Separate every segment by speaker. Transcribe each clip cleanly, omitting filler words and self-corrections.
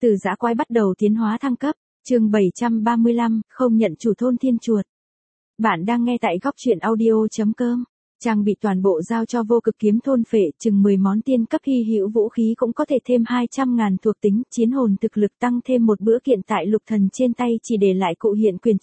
Speaker 1: Từ dã quái bắt đầu tiến hóa thăng cấp, chương 735, không nhận chủ thôn thiên chuột. Bạn đang nghe tại góc truyện audio.com. Trang bị toàn bộ giao cho vô cực kiếm thôn phệ, chừng 10 món tiên cấp hy hữu vũ khí cũng có thể thêm 200.000 thuộc tính, chiến hồn thực lực tăng thêm một bữa kiện tại lục thần trên tay chỉ để lại cụ hiện quyền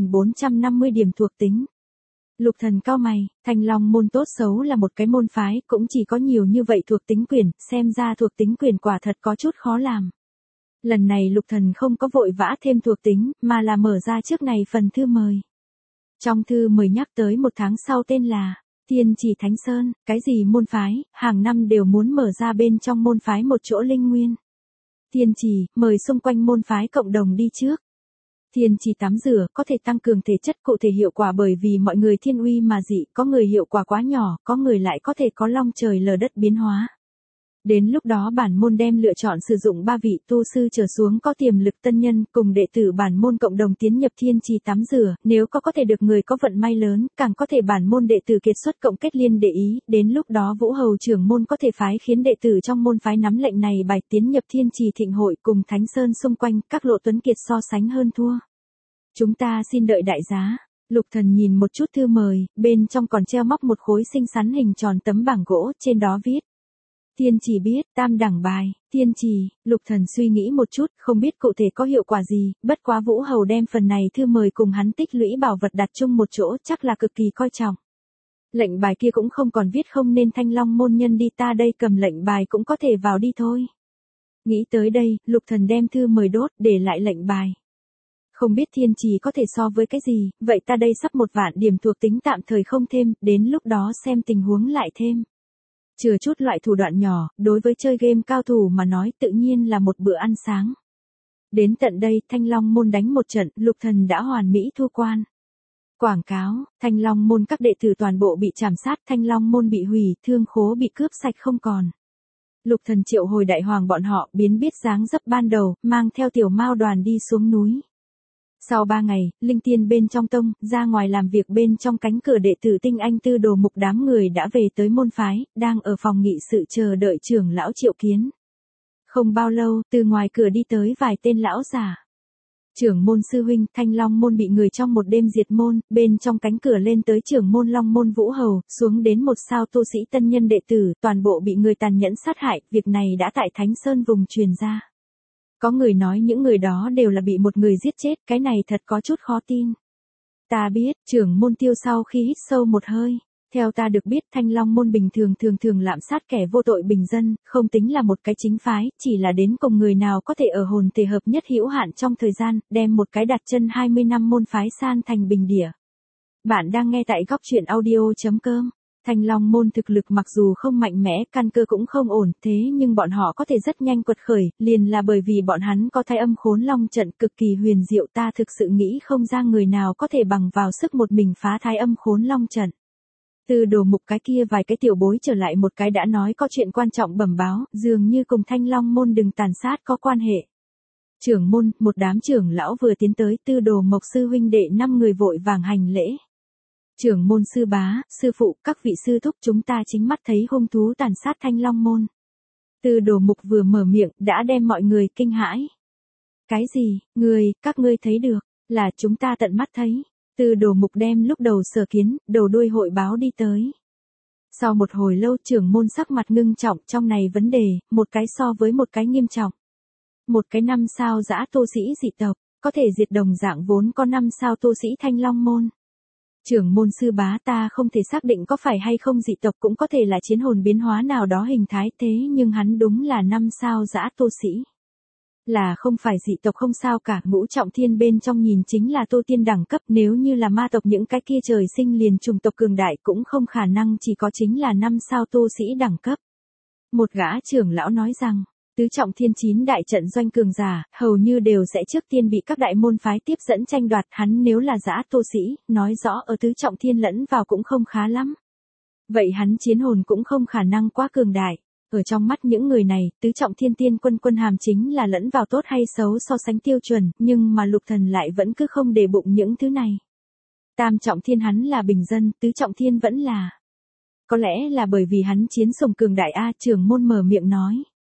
Speaker 1: 9.450 điểm thuộc tính. Lục thần cau mày, Thanh Long môn tốt xấu là một cái môn phái, cũng chỉ có nhiều như vậy thuộc tính quyền, xem ra thuộc tính quyền quả thật có chút khó làm. Lần này lục thần không có vội vã thêm thuộc tính, mà là mở ra trước này phần thư mời. Trong thư mời nhắc tới một tháng sau tên là Thiên Trì Thánh Sơn, cái gì môn phái, hàng năm đều muốn mở ra bên trong môn phái một chỗ linh nguyên. Thiên Trì, mời xung quanh môn phái cộng đồng đi trước. Thiên Trì tắm rửa, có thể tăng cường thể chất, cụ thể hiệu quả bởi vì mọi người thiên uy mà dị, có người hiệu quả quá nhỏ, có người lại có thể có long trời lở đất biến hóa. Đến lúc đó bản môn đem lựa chọn sử dụng 3 vị tu sư trở xuống có tiềm lực tân nhân cùng đệ tử bản môn cộng đồng tiến nhập Thiên Trì tắm rửa, nếu có thể được người có vận may lớn, càng có thể bản môn đệ tử kiệt xuất cộng kết liên để ý, đến lúc đó Vũ Hầu trưởng môn có thể phái khiến đệ tử trong môn phái nắm lệnh này bài tiến nhập Thiên Trì thịnh hội cùng Thánh Sơn xung quanh, các lộ tuấn kiệt so sánh hơn thua. Chúng ta xin đợi đại giá. Lục thần nhìn một chút thư mời, bên trong còn treo móc một khối xinh xắn hình tròn tấm bảng gỗ, trên đó viết Thiên Trì biết, tam đẳng bài, Thiên Trì, lục thần suy nghĩ một chút, không biết cụ thể có hiệu quả gì, bất quá Vũ Hầu đem phần này thư mời cùng hắn tích lũy bảo vật đặt chung một chỗ, chắc là cực kỳ coi trọng. Lệnh bài kia cũng không còn viết không nên Thanh Long môn nhân đi, ta đây cầm lệnh bài cũng có thể vào đi thôi. Nghĩ tới đây, lục thần đem thư mời đốt, để lại lệnh bài. Không biết Thiên Trì có thể so với cái gì, vậy ta đây sắp 1 vạn điểm thuộc tính tạm thời không thêm, đến lúc đó xem tình huống lại thêm. Chừa chút loại thủ đoạn nhỏ, đối với chơi game cao thủ mà nói tự nhiên là một bữa ăn sáng. Đến tận đây, Thanh Long môn đánh một trận, lục thần đã hoàn mỹ thu quan. Quảng cáo, Thanh Long môn các đệ tử toàn bộ bị trảm sát, Thanh Long môn bị hủy, thương khố bị cướp sạch không còn. Lục thần triệu hồi đại hoàng bọn họ, biến biết dáng dấp ban đầu, mang theo tiểu mao đoàn đi xuống núi. Sau 3 ngày, linh tiên bên trong tông, ra ngoài làm việc bên trong cánh cửa đệ tử tinh anh Tư Đồ Mục đám người đã về tới môn phái, đang ở phòng nghị sự chờ đợi trưởng lão triệu kiến. Không bao lâu, từ ngoài cửa đi tới vài tên lão già. Trưởng môn sư huynh, Thanh Long môn bị người trong một đêm diệt môn, bên trong cánh cửa lên tới trưởng môn Long môn Vũ Hầu, xuống đến 1 sao tu sĩ tân nhân đệ tử, toàn bộ bị người tàn nhẫn sát hại, việc này đã tại Thánh Sơn vùng truyền ra. Có người nói những người đó đều là bị một người giết chết, cái này thật có chút khó tin. Ta biết, trưởng môn Tiêu sau khi hít sâu một hơi. Theo ta được biết, Thanh Long môn bình thường lạm sát kẻ vô tội bình dân, không tính là một cái chính phái, chỉ là đến cùng người nào có thể ở hồn thể hợp nhất hữu hạn trong thời gian, đem một cái đặt chân 20 năm môn phái san thành bình địa. Bạn đang nghe tại góc truyện audio.com. Thanh Long môn thực lực mặc dù không mạnh mẽ, căn cơ cũng không ổn, thế nhưng bọn họ có thể rất nhanh quật khởi, liền là bởi vì bọn hắn có thái âm khốn long trận cực kỳ huyền diệu, ta thực sự nghĩ không ra người nào có thể bằng vào sức một mình phá thái âm khốn long trận. Từ Đồ Mục cái kia vài cái tiểu bối trở lại một cái đã nói có chuyện quan trọng bẩm báo, dường như cùng Thanh Long môn đừng tàn sát có quan hệ. Trưởng môn, một đám trưởng lão vừa tiến tới, Tư Đồ Mộc sư huynh đệ 5 người vội vàng hành lễ. Trưởng môn sư bá, sư phụ, các vị sư thúc, chúng ta chính mắt thấy hung thú tàn sát Thanh Long môn. Tư Đồ Mục vừa mở miệng, đã đem mọi người kinh hãi. Cái gì, các ngươi thấy được, là chúng ta tận mắt thấy. Tư Đồ Mục đem lúc đầu sở kiến, đầu đuôi hội báo đi tới. Sau một hồi lâu trưởng môn sắc mặt ngưng trọng, trong này vấn đề, một cái so với một cái nghiêm trọng. Một cái 5 sao dã tu sĩ dị tộc, có thể diệt đồng dạng vốn có 5 sao tu sĩ Thanh Long môn. Trưởng môn sư bá, ta không thể xác định có phải hay không dị tộc, cũng có thể là chiến hồn biến hóa nào đó hình thái, thế nhưng hắn đúng là 5 sao dã tu sĩ. Là không phải dị tộc không sao cả, ngũ trọng thiên bên trong nhìn chính là tu tiên đẳng cấp, nếu như là ma tộc những cái kia trời sinh liền chủng tộc cường đại cũng không khả năng chỉ có chính là 5 sao tu sĩ đẳng cấp. Một gã trưởng lão nói rằng, tứ trọng thiên 9 đại trận doanh cường giả, hầu như đều sẽ trước tiên bị các đại môn phái tiếp dẫn tranh đoạt, hắn nếu là dã tu sĩ, nói rõ ở tứ trọng thiên lẫn vào cũng không khá lắm. Vậy hắn chiến hồn cũng không khả năng quá cường đại. Ở trong mắt những người này, tứ trọng thiên tiên quân hàm chính là lẫn vào tốt hay xấu so sánh tiêu chuẩn, nhưng mà lục thần lại vẫn cứ không để bụng những thứ này. Tam trọng thiên hắn là bình dân, tứ trọng thiên vẫn là. Có lẽ là bởi vì hắn chiến sùng cường đại A, trưởng môn mở miệng nói.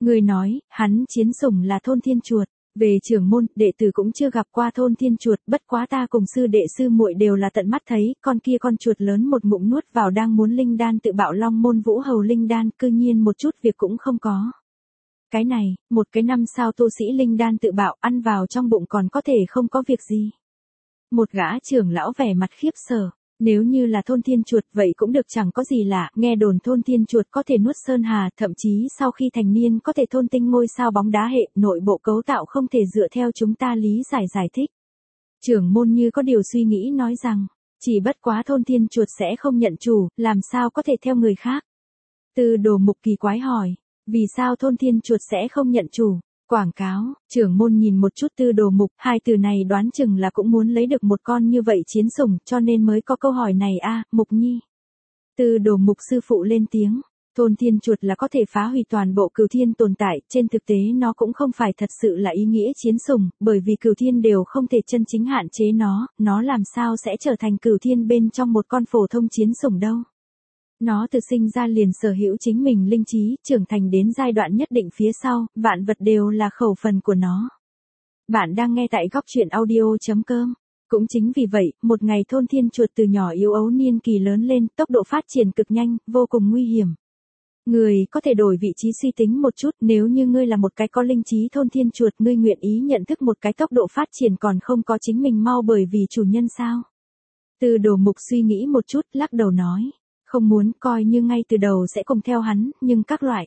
Speaker 1: Người nói, hắn chiến sủng là thôn thiên chuột. Về trưởng môn, đệ tử cũng chưa gặp qua thôn thiên chuột, bất quá ta cùng sư đệ sư muội đều là tận mắt thấy, con kia con chuột lớn một ngụm nuốt vào đang muốn linh đan tự bạo Long Môn Vũ Hầu linh đan, cư nhiên một chút việc cũng không có. Cái này, một cái 5 sao tu sĩ linh đan tự bạo ăn vào trong bụng còn có thể không có việc gì. Một gã trưởng lão vẻ mặt khiếp sợ. Nếu như là thôn thiên chuột vậy cũng được, chẳng có gì lạ, nghe đồn thôn thiên chuột có thể nuốt sơn hà, thậm chí sau khi thành niên có thể thôn tinh ngôi sao bóng đá hệ, nội bộ cấu tạo không thể dựa theo chúng ta lý giải thích. Trưởng môn như có điều suy nghĩ nói rằng, chỉ bất quá thôn thiên chuột sẽ không nhận chủ, làm sao có thể theo người khác. Tư Đồ Mục kỳ quái hỏi, vì sao thôn thiên chuột sẽ không nhận chủ? Quảng cáo, trưởng môn nhìn một chút Tư Đồ Mục, hai từ này đoán chừng là cũng muốn lấy được một con như vậy chiến sủng, cho nên mới có câu hỏi này a, Mục Nhi. Tư Đồ Mục sư phụ lên tiếng, thôn thiên chuột là có thể phá hủy toàn bộ cửu thiên tồn tại, trên thực tế nó cũng không phải thật sự là ý nghĩa chiến sủng, bởi vì cửu thiên đều không thể chân chính hạn chế nó làm sao sẽ trở thành cửu thiên bên trong một con phổ thông chiến sủng đâu. Nó từ sinh ra liền sở hữu chính mình linh trí, trưởng thành đến giai đoạn nhất định phía sau, vạn vật đều là khẩu phần của nó. Bạn đang nghe tại góc truyện audio.com. Cũng chính vì vậy, một ngày thôn thiên chuột từ nhỏ yếu ấu niên kỳ lớn lên, tốc độ phát triển cực nhanh, vô cùng nguy hiểm. Người có thể đổi vị trí suy tính một chút, nếu như ngươi là một cái có linh trí thôn thiên chuột, ngươi nguyện ý nhận thức một cái tốc độ phát triển còn không có chính mình mau bởi vì chủ nhân sao? Tư Đồ Mục suy nghĩ một chút, lắc đầu nói. Không muốn, coi như ngay từ đầu sẽ cùng theo hắn, nhưng các loại.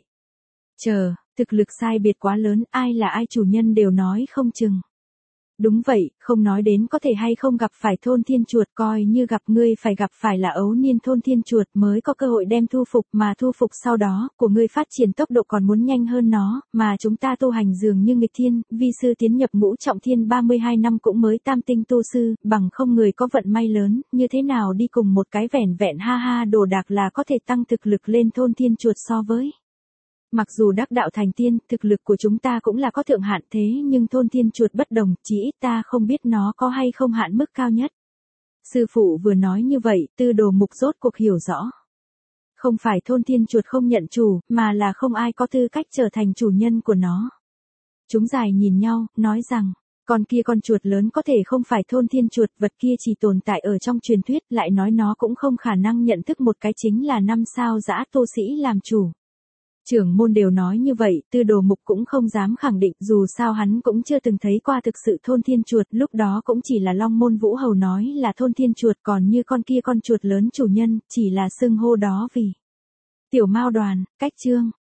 Speaker 1: Thực lực sai biệt quá lớn, ai là ai chủ nhân đều nói không chừng. Đúng vậy, không nói đến có thể hay không gặp phải thôn thiên chuột, coi như gặp ngươi phải gặp phải là ấu niên thôn thiên chuột mới có cơ hội đem thu phục, mà thu phục sau đó, của ngươi phát triển tốc độ còn muốn nhanh hơn nó, mà chúng ta tu hành dường như nghịch thiên, vi sư tiến nhập ngũ trọng thiên 32 năm cũng mới tam tinh tu sư, bằng không người có vận may lớn, như thế nào đi cùng một cái vẻn vẹn ha ha đồ đạc là có thể tăng thực lực lên thôn thiên chuột so với. Mặc dù đắc đạo thành tiên, thực lực của chúng ta cũng là có thượng hạn thế nhưng thôn thiên chuột bất đồng, chỉ ít ta không biết nó có hay không hạn mức cao nhất. Sư phụ vừa nói như vậy, Tư Đồ Mục rốt cuộc hiểu rõ. Không phải thôn thiên chuột không nhận chủ, mà là không ai có tư cách trở thành chủ nhân của nó. Chúng dài nhìn nhau, nói rằng, con kia con chuột lớn có thể không phải thôn thiên chuột, vật kia chỉ tồn tại ở trong truyền thuyết, lại nói nó cũng không khả năng nhận thức một cái chính là 5 sao dã tu sĩ làm chủ. Trưởng môn đều nói như vậy, Tư Đồ Mục cũng không dám khẳng định, dù sao hắn cũng chưa từng thấy qua thực sự thôn thiên chuột, lúc đó cũng chỉ là Long Môn Vũ Hầu nói là thôn thiên chuột, còn như con kia con chuột lớn chủ nhân, chỉ là xưng hô đó vì. Tiểu Mao Đoàn, cách chương.